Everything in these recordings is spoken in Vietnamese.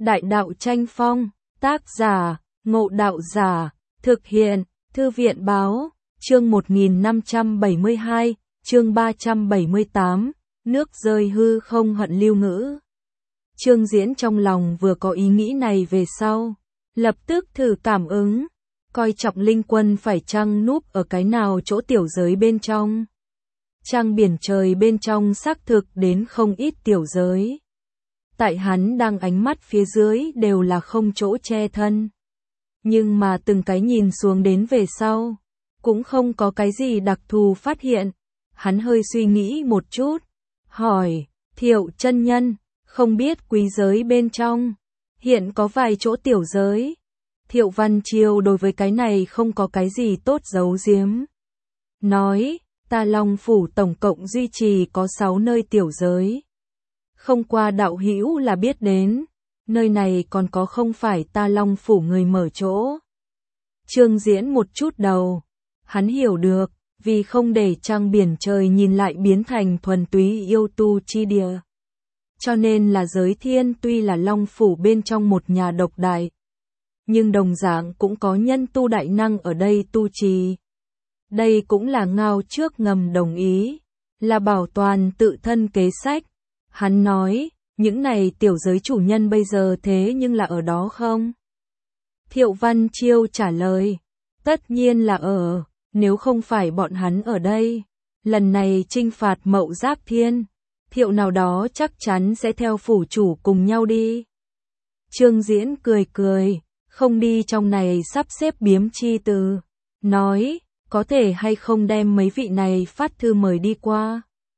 Đại đạo tranh phong, tác giả, Ngộ Đạo Giả, thực hiện, Thư viện báo, chương 1572, chương 378, nước rơi hư không hận lưu ngữ. Trương Diễn trong lòng vừa có ý nghĩ này về sau, lập tức thử cảm ứng, coi trọng Linh Quân phải chăng núp ở cái nào chỗ tiểu giới bên trong. Trang biển trời bên trong xác thực đến không ít tiểu giới. Tại hắn đang ánh mắt phía dưới đều là không chỗ che thân. Nhưng mà từng cái nhìn xuống đến về sau, cũng không có cái gì đặc thù phát hiện. Hắn hơi suy nghĩ một chút, hỏi, Thiệu chân nhân, không biết quý giới bên trong, hiện có vài chỗ tiểu giới. Thiệu Văn Chiêu đối với cái này không có cái gì tốt giấu giếm. Nói, Ta Long Phủ tổng cộng duy trì có 6 nơi tiểu giới. Không qua đạo hữu là biết đến, nơi này còn có không phải Ta Long Phủ người mở chỗ. Trương Diễn một chút đầu, hắn hiểu được, vì không để trang biển trời nhìn lại biến thành thuần túy yêu tu chi địa. Cho nên là giới thiên tuy là Long Phủ bên trong một nhà độc đại, nhưng đồng dạng cũng có nhân tu đại năng ở đây tu trì. Đây cũng là Ngao trước ngầm đồng ý, là bảo toàn tự thân kế sách. Hắn nói, những này tiểu giới chủ nhân bây giờ thế nhưng là ở đó không? Thiệu Văn Chiêu trả lời, tất nhiên là ở, nếu không phải bọn hắn ở đây, lần này trinh phạt Mậu Giáp Thiên, Thiệu nào đó chắc chắn sẽ theo phủ chủ cùng nhau đi. Trương Diễn cười cười, không đi trong này sắp xếp biếm chi từ, nói, có thể hay không đem mấy vị này phát thư mời đi qua.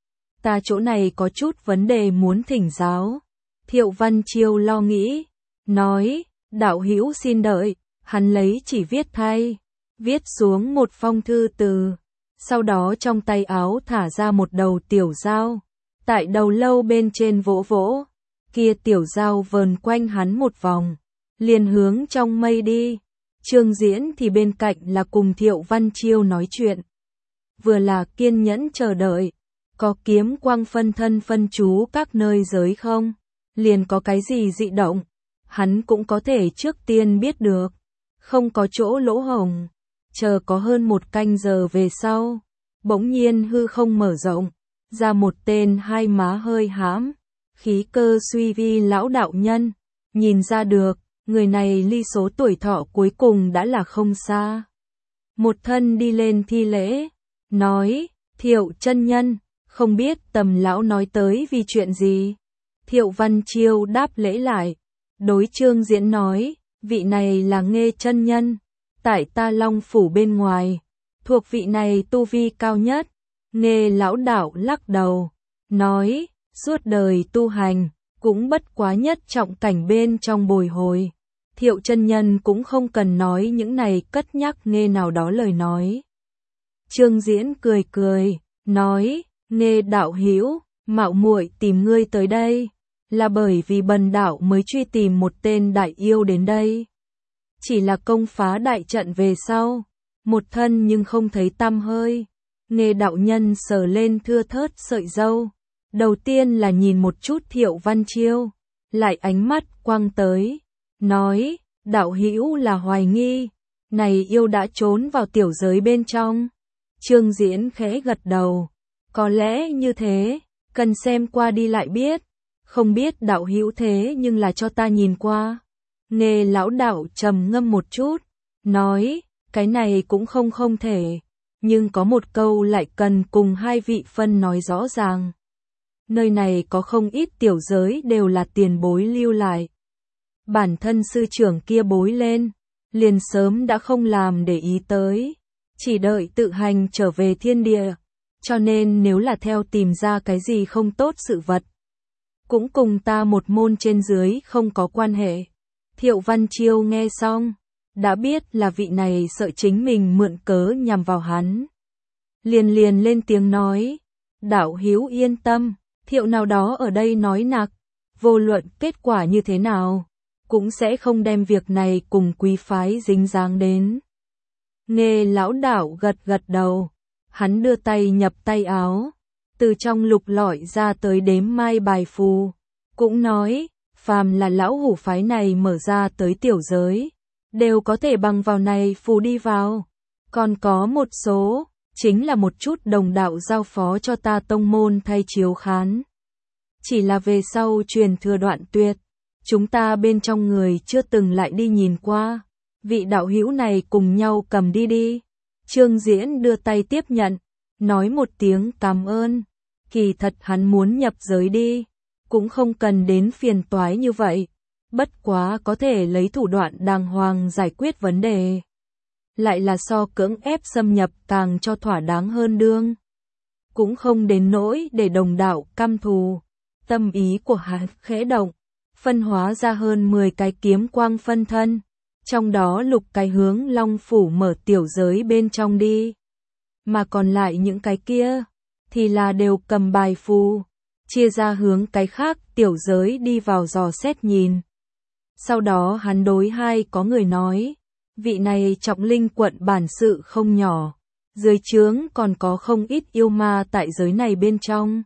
Ta chỗ này có chút vấn đề muốn thỉnh giáo. Thiệu Văn Chiêu lo nghĩ, nói, đạo hữu xin đợi, hắn lấy chỉ viết thay, viết xuống một phong thư từ, sau đó trong tay áo thả ra một đầu tiểu dao, tại đầu lâu bên trên vỗ vỗ, kia tiểu dao vờn quanh hắn một vòng, liền hướng trong mây đi. Trương Diễn thì bên cạnh là cùng Thiệu Văn Chiêu nói chuyện, vừa là kiên nhẫn chờ đợi. Có kiếm quang phân thân phân chú các nơi giới không? Liền có cái gì dị động? Hắn cũng có thể trước tiên biết được. Không có chỗ lỗ hổng. Chờ có hơn một canh giờ về sau. Bỗng nhiên hư không mở rộng. Ra một tên hai má hơi hãm. Khí cơ suy vi lão đạo nhân. Nhìn ra được, người này ly số tuổi thọ cuối cùng đã là không xa. Một thân đi lên thi lễ. Nói, Thiệu chân nhân. Không biết Tầm lão nói tới vì chuyện gì. Thiệu Văn Chiêu đáp lễ lại. Đối Trương Diễn nói, vị này là Nghê chân nhân. Tại Ta Long Phủ bên ngoài. Thuộc vị này tu vi cao nhất. Nghê lão đạo lắc đầu. Nói, suốt đời tu hành. Cũng bất quá nhất trọng cảnh bên trong bồi hồi. Thiệu chân nhân cũng không cần nói những này cất nhắc Nghê nào đó lời nói. Trương Diễn cười cười. Nói, Nghê đạo hữu, mạo muội tìm ngươi tới đây, là bởi vì bần đạo mới truy tìm một tên đại yêu đến đây. Chỉ là công phá đại trận về sau, một thân nhưng không thấy tăm hơi. Nghê đạo nhân sờ lên thưa thớt sợi râu, đầu tiên là nhìn một chút Thiệu Văn Chiêu, lại ánh mắt quăng tới, nói, đạo hữu là hoài nghi, này yêu đã trốn vào tiểu giới bên trong. Trương Diễn khẽ gật đầu. Có lẽ như thế, cần xem qua đi lại biết, không biết đạo hữu thế nhưng là cho ta nhìn qua. Nghê lão đạo trầm ngâm một chút, nói, cái này cũng không thể, nhưng có một câu lại cần cùng hai vị phân nói rõ ràng. Nơi này có không ít tiểu giới đều là tiền bối lưu lại. Bản thân sư trưởng kia bối lên, liền sớm đã không làm để ý tới, chỉ đợi tự hành trở về thiên địa. Cho nên nếu là theo tìm ra cái gì không tốt sự vật, cũng cùng ta một môn trên dưới không có quan hệ. Thiệu Văn Chiêu nghe xong, đã biết là vị này sợ chính mình mượn cớ nhằm vào hắn. Liền lên tiếng nói, đạo hữu yên tâm, Thiệu nào đó ở đây nói nặc, vô luận kết quả như thế nào, cũng sẽ không đem việc này cùng quý phái dính dáng đến. Nghê lão đạo gật đầu. Hắn đưa tay nhập tay áo, từ trong lục lọi ra tới đếm mai bài phù, cũng nói, phàm là lão hủ phái này mở ra tới tiểu giới, đều có thể bằng vào này phù đi vào. Còn có một số, chính là một chút đồng đạo giao phó cho ta tông môn thay chiếu khán. Chỉ là về sau truyền thừa đoạn tuyệt, chúng ta bên trong người chưa từng lại đi nhìn qua. Vị đạo hữu này cùng nhau cầm đi đi. Trương Diễn đưa tay tiếp nhận, nói một tiếng cảm ơn. Kỳ thật hắn muốn nhập giới đi, cũng không cần đến phiền toái như vậy. Bất quá có thể lấy thủ đoạn đàng hoàng giải quyết vấn đề. Lại là so cưỡng ép xâm nhập càng cho thỏa đáng hơn đương. Cũng không đến nỗi để đồng đạo căm thù. Tâm ý của hắn khẽ động, phân hóa ra hơn 10 cái kiếm quang phân thân. Trong đó lục cái hướng Long Phủ mở tiểu giới bên trong đi. Mà còn lại những cái kia, thì là đều cầm bài phù, chia ra hướng cái khác tiểu giới đi vào dò xét nhìn. Sau đó hắn đối hai có người nói, vị này Trọng Linh quận bản sự không nhỏ, dưới trướng còn có không ít yêu ma tại giới này bên trong.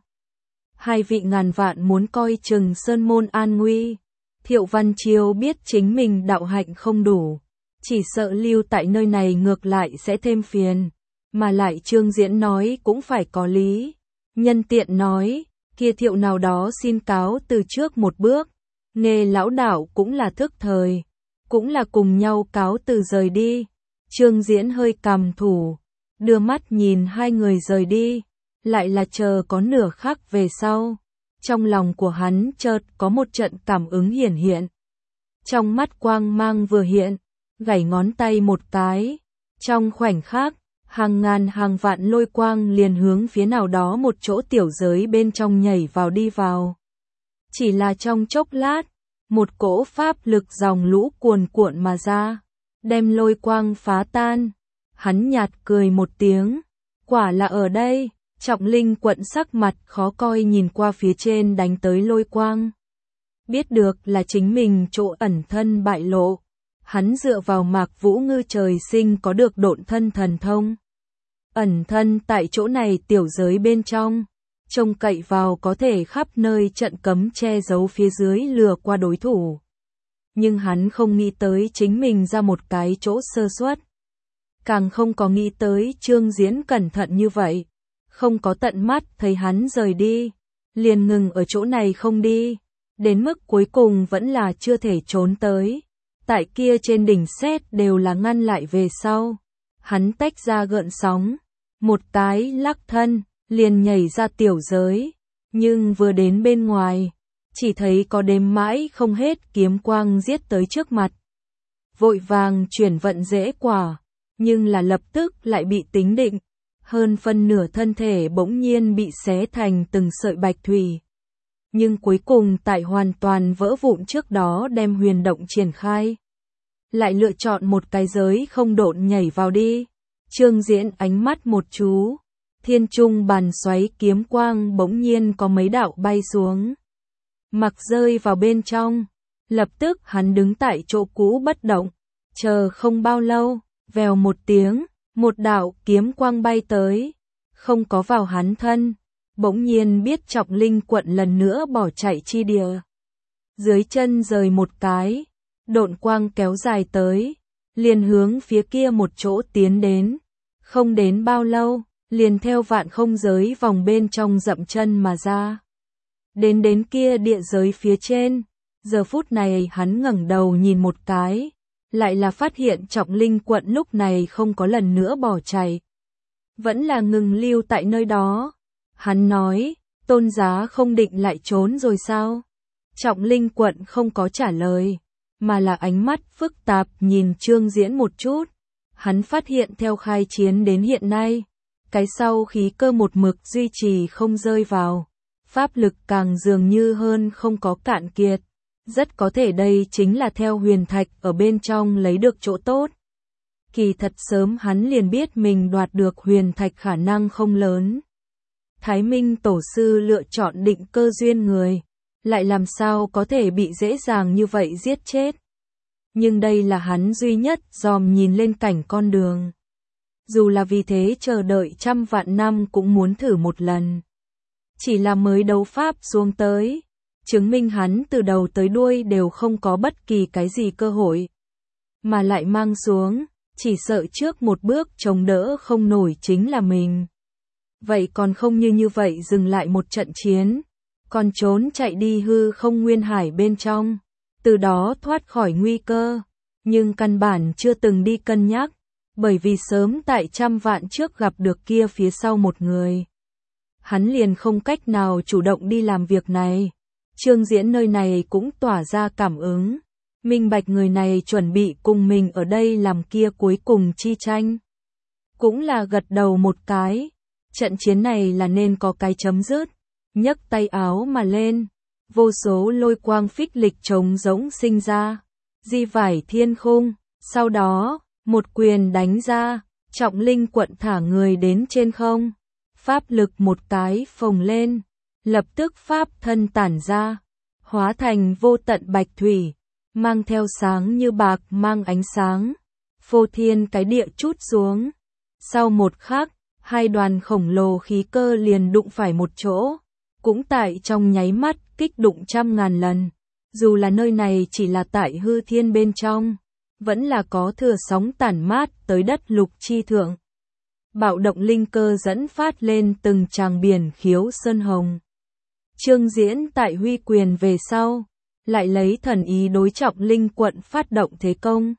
Hai vị ngàn vạn muốn coi chừng sơn môn an nguy. Thiệu Văn Chiêu biết chính mình đạo hạnh không đủ, chỉ sợ lưu tại nơi này ngược lại sẽ thêm phiền, mà lại Trương Diễn nói cũng phải có lý. Nhân tiện nói, kia Thiệu nào đó xin cáo từ trước một bước, nghề lão đạo cũng là thức thời, cũng là cùng nhau cáo từ rời đi. Trương Diễn hơi cằm thủ, đưa mắt nhìn hai người rời đi, lại là chờ có nửa khắc về sau. Trong lòng của hắn chợt có một trận cảm ứng hiển hiện. Trong mắt quang mang vừa hiện, gảy ngón tay một cái. Trong khoảnh khắc, hàng ngàn hàng vạn lôi quang liền hướng phía nào đó một chỗ tiểu giới bên trong nhảy vào đi vào. Chỉ là trong chốc lát, một cỗ pháp lực dòng lũ cuồn cuộn mà ra, đem lôi quang phá tan. Hắn nhạt cười một tiếng, quả là ở đây. Trọng Linh quận sắc mặt khó coi nhìn qua phía trên đánh tới lôi quang. Biết được là chính mình chỗ ẩn thân bại lộ. Hắn dựa vào Mạc Vũ Ngư trời sinh có được độn thân thần thông. Ẩn thân tại chỗ này tiểu giới bên trong. Trông cậy vào có thể khắp nơi trận cấm che giấu phía dưới lừa qua đối thủ. Nhưng hắn không nghĩ tới chính mình ra một cái chỗ sơ suất. Càng không có nghĩ tới Trương Diễn cẩn thận như vậy. Không có tận mắt thấy hắn rời đi, liền ngừng ở chỗ này không đi, đến mức cuối cùng vẫn là chưa thể trốn tới. Tại kia trên đỉnh sét đều là ngăn lại về sau. Hắn tách ra gợn sóng, một cái lắc thân, liền nhảy ra tiểu giới, nhưng vừa đến bên ngoài, chỉ thấy có đếm mãi không hết kiếm quang giết tới trước mặt. Vội vàng chuyển vận dễ quả, nhưng là lập tức lại bị tính định. Hơn phân nửa thân thể bỗng nhiên bị xé thành từng sợi bạch thủy. Nhưng cuối cùng tại hoàn toàn vỡ vụn trước đó đem huyền động triển khai. Lại lựa chọn một cái giới không độn nhảy vào đi. Trương Diễn ánh mắt một chú. Thiên trung bàn xoáy kiếm quang bỗng nhiên có mấy đạo bay xuống. Mặc rơi vào bên trong. Lập tức hắn đứng tại chỗ cũ bất động. Chờ không bao lâu, vèo một tiếng. Một đạo kiếm quang bay tới, không có vào hắn thân, bỗng nhiên biết Trọng Linh quận lần nữa bỏ chạy chi địa. Dưới chân rời một cái, độn quang kéo dài tới, liền hướng phía kia một chỗ tiến đến. Không đến bao lâu, liền theo vạn không giới vòng bên trong dậm chân mà ra. Đến kia địa giới phía trên, giờ phút này hắn ngẩng đầu nhìn một cái. Lại là phát hiện Trọng Linh quận lúc này không có lần nữa bỏ chạy. Vẫn là ngừng lưu tại nơi đó. Hắn nói, tôn giá không định lại trốn rồi sao? Trọng Linh quận không có trả lời, mà là ánh mắt phức tạp nhìn Trương Diễn một chút. Hắn phát hiện theo khai chiến đến hiện nay, cái sau khí cơ một mực duy trì không rơi vào. Pháp lực càng dường như hơn không có cạn kiệt. Rất có thể đây chính là theo huyền thạch ở bên trong lấy được chỗ tốt. Kỳ thật sớm hắn liền biết mình đoạt được huyền thạch khả năng không lớn. Thái Minh tổ sư lựa chọn định cơ duyên người, lại làm sao có thể bị dễ dàng như vậy giết chết. Nhưng đây là hắn duy nhất dòm nhìn lên cảnh con đường. Dù là vì thế chờ đợi trăm vạn năm cũng muốn thử một lần. Chỉ là mới đấu pháp xuống tới. chứng minh hắn từ đầu tới đuôi đều không có bất kỳ cái gì cơ hội. Mà lại mang xuống, chỉ sợ trước một bước chống đỡ không nổi chính là mình. Vậy còn không như vậy dừng lại một trận chiến, còn trốn chạy đi hư không nguyên hải bên trong, từ đó thoát khỏi nguy cơ, nhưng căn bản chưa từng đi cân nhắc, bởi vì sớm tại trăm vạn trước gặp được kia phía sau một người. Hắn liền không cách nào chủ động đi làm việc này. Trương Diễn nơi này cũng tỏa ra cảm ứng, minh bạch người này chuẩn bị cùng mình ở đây làm kia cuối cùng chi tranh. Cũng là gật đầu một cái, trận chiến này là nên có cái chấm dứt, nhấc tay áo mà lên, vô số lôi quang phích lịch trống rỗng sinh ra, di vải thiên khung, sau đó, một quyền đánh ra, Trọng Linh Quận thả người đến trên không, pháp lực một cái phồng lên, lập tức pháp thân tản ra, hóa thành vô tận bạch thủy, mang theo sáng như bạc mang ánh sáng, phô thiên cái địa trút xuống. Sau một khắc, hai đoàn khổng lồ khí cơ liền đụng phải một chỗ, cũng tại trong nháy mắt kích đụng trăm ngàn lần. Dù là nơi này chỉ là tại hư thiên bên trong, vẫn là có thừa sóng tản mát tới đất lục chi thượng. Bạo động linh cơ dẫn phát lên từng tràng biển khiếu sơn hồng. Trương Diễn tại huy quyền về sau, lại lấy thần ý đối Trọng Linh Quận phát động thế công.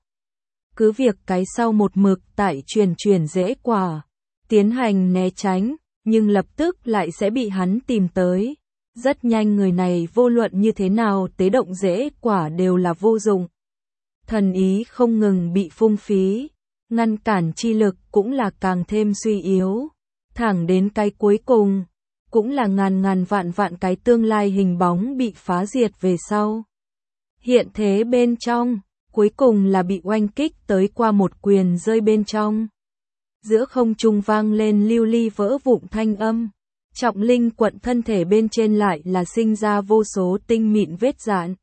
Cứ việc cái sau một mực tại truyền dễ quả, tiến hành né tránh, nhưng lập tức lại sẽ bị hắn tìm tới. Rất nhanh người này vô luận như thế nào tế động dễ quả đều là vô dụng. Thần ý không ngừng bị phung phí, ngăn cản chi lực cũng là càng thêm suy yếu. Thẳng đến cái cuối cùng, cũng là ngàn vạn cái tương lai hình bóng bị phá diệt về sau. Hiện thế bên trong, cuối cùng là bị oanh kích tới qua một quyền rơi bên trong. Giữa không trung vang lên lưu ly vỡ vụn thanh âm. Trọng Linh Quận thân thể bên trên lại là sinh ra vô số tinh mịn vết rạn.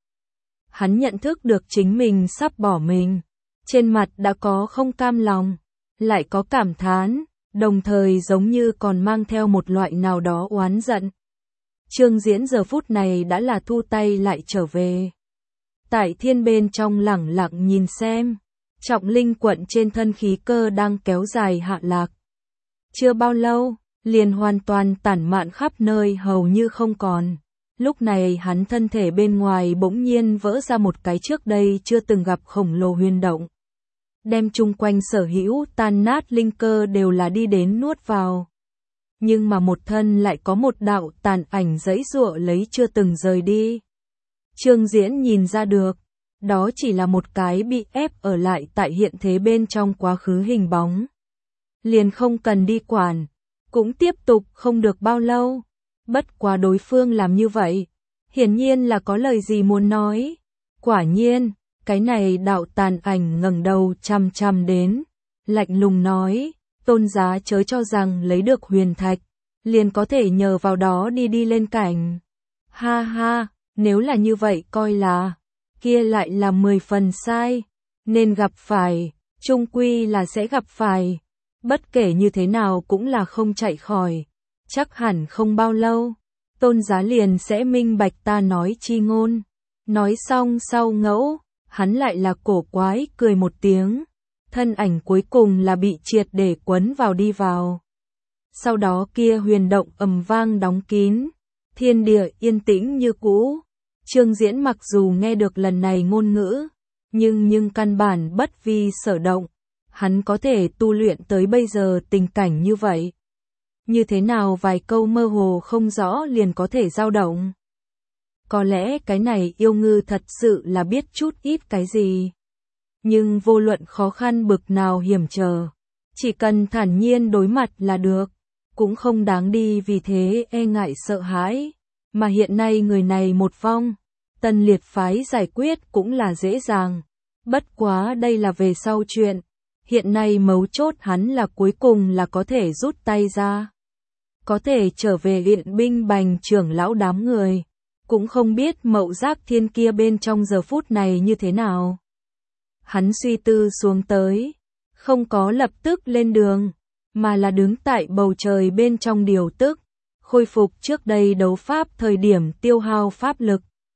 Hắn nhận thức được chính mình sắp bỏ mình. Trên mặt đã có không cam lòng, lại có cảm thán, đồng thời giống như còn mang theo một loại nào đó oán giận. Trương Diễn giờ phút này đã là thu tay lại trở về. Tại thiên bên trong lẳng lặng nhìn xem, Trọng Linh Quận trên thân khí cơ đang kéo dài hạ lạc. Chưa bao lâu, liền hoàn toàn tản mạn khắp nơi hầu như không còn. Lúc này hắn thân thể bên ngoài bỗng nhiên vỡ ra một cái trước đây chưa từng gặp khổng lồ huyền động. Đem chung quanh sở hữu tan nát linh cơ đều là đi đến nuốt vào. Nhưng mà một thân lại có một đạo tàn ảnh giãy giụa lấy chưa từng rời đi. Trương Diễn nhìn ra được, đó chỉ là một cái bị ép ở lại tại hiện thế bên trong quá khứ hình bóng. Liền không cần đi quản, cũng tiếp tục không được bao lâu. Bất quá đối phương làm như vậy, hiển nhiên là có lời gì muốn nói. Quả nhiên, cái này đạo tàn ảnh ngẩng đầu chằm chằm đến, lạnh lùng nói, tôn giá chớ cho rằng lấy được huyền thạch, liền có thể nhờ vào đó đi lên cảnh. Ha ha, nếu là như vậy coi là, kia lại là 10 phần sai, nên gặp phải, chung quy là sẽ gặp phải, bất kể như thế nào cũng là không chạy khỏi, chắc hẳn không bao lâu, tôn giá liền sẽ minh bạch ta nói chi ngôn. Nói xong sau ngẫu, hắn lại là cổ quái cười một tiếng, thân ảnh cuối cùng là bị triệt để quấn vào đi vào. Sau đó kia huyền động ầm vang đóng kín, thiên địa yên tĩnh như cũ. Trương Diễn mặc dù nghe được lần này ngôn ngữ, nhưng căn bản bất vi sở động, hắn có thể tu luyện tới bây giờ tình cảnh như vậy. Như thế nào vài câu mơ hồ không rõ liền có thể dao động. Có lẽ cái này yêu ngư thật sự là biết chút ít cái gì. Nhưng vô luận khó khăn bực nào hiểm trở, chỉ cần thản nhiên đối mặt là được, cũng không đáng đi vì thế e ngại sợ hãi. Mà hiện nay người này một vong, Tân Liệt phái giải quyết cũng là dễ dàng. Bất quá đây là về sau chuyện, hiện nay mấu chốt hắn là cuối cùng là có thể rút tay ra. Có thể trở về viện binh bành trưởng lão đám người. Cũng không biết Mậu Giác Thiên kia bên trong giờ phút này như thế nào. Hắn suy tư xuống tới, không có lập tức lên đường, mà là đứng tại bầu trời bên trong điều tức, khôi phục trước đây đấu pháp thời điểm tiêu hao pháp lực,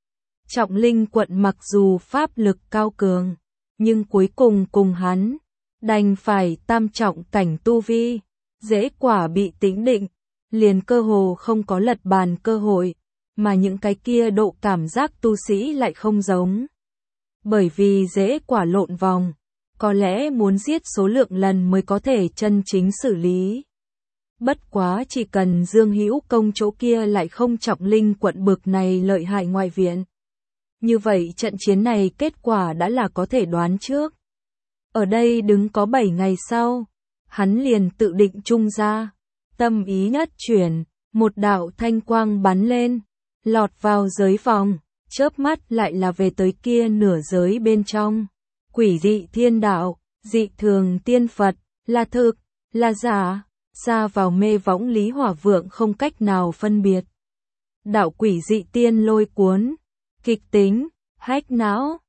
Trọng Linh quận mặc dù pháp lực cao cường, nhưng cuối cùng cùng hắn, đành phải tam trọng cảnh tu vi, dễ quả bị tĩnh định, liền cơ hồ không có lật bàn cơ hội, mà những cái kia độ cảm giác tu sĩ lại không giống. Bởi vì dễ quả lộn vòng, có lẽ muốn giết số lượng lần mới có thể chân chính xử lý. Bất quá chỉ cần Dương Hữu Công chỗ kia lại không Trọng Linh quận bực này lợi hại ngoại viện. Như vậy trận chiến này kết quả đã là có thể đoán trước. Ở đây đứng có 7 ngày sau, hắn liền tự định trung ra, tâm ý nhất chuyển, một đạo thanh quang bắn lên, lọt vào giới vòng, chớp mắt lại là về tới kia nửa giới bên trong. Quỷ dị thiên đạo, dị thường tiên Phật, là thực, là giả, xa vào mê võng Lý Hỏa Vượng không cách nào phân biệt. Đạo quỷ dị tiên lôi cuốn, kịch tính, hách não,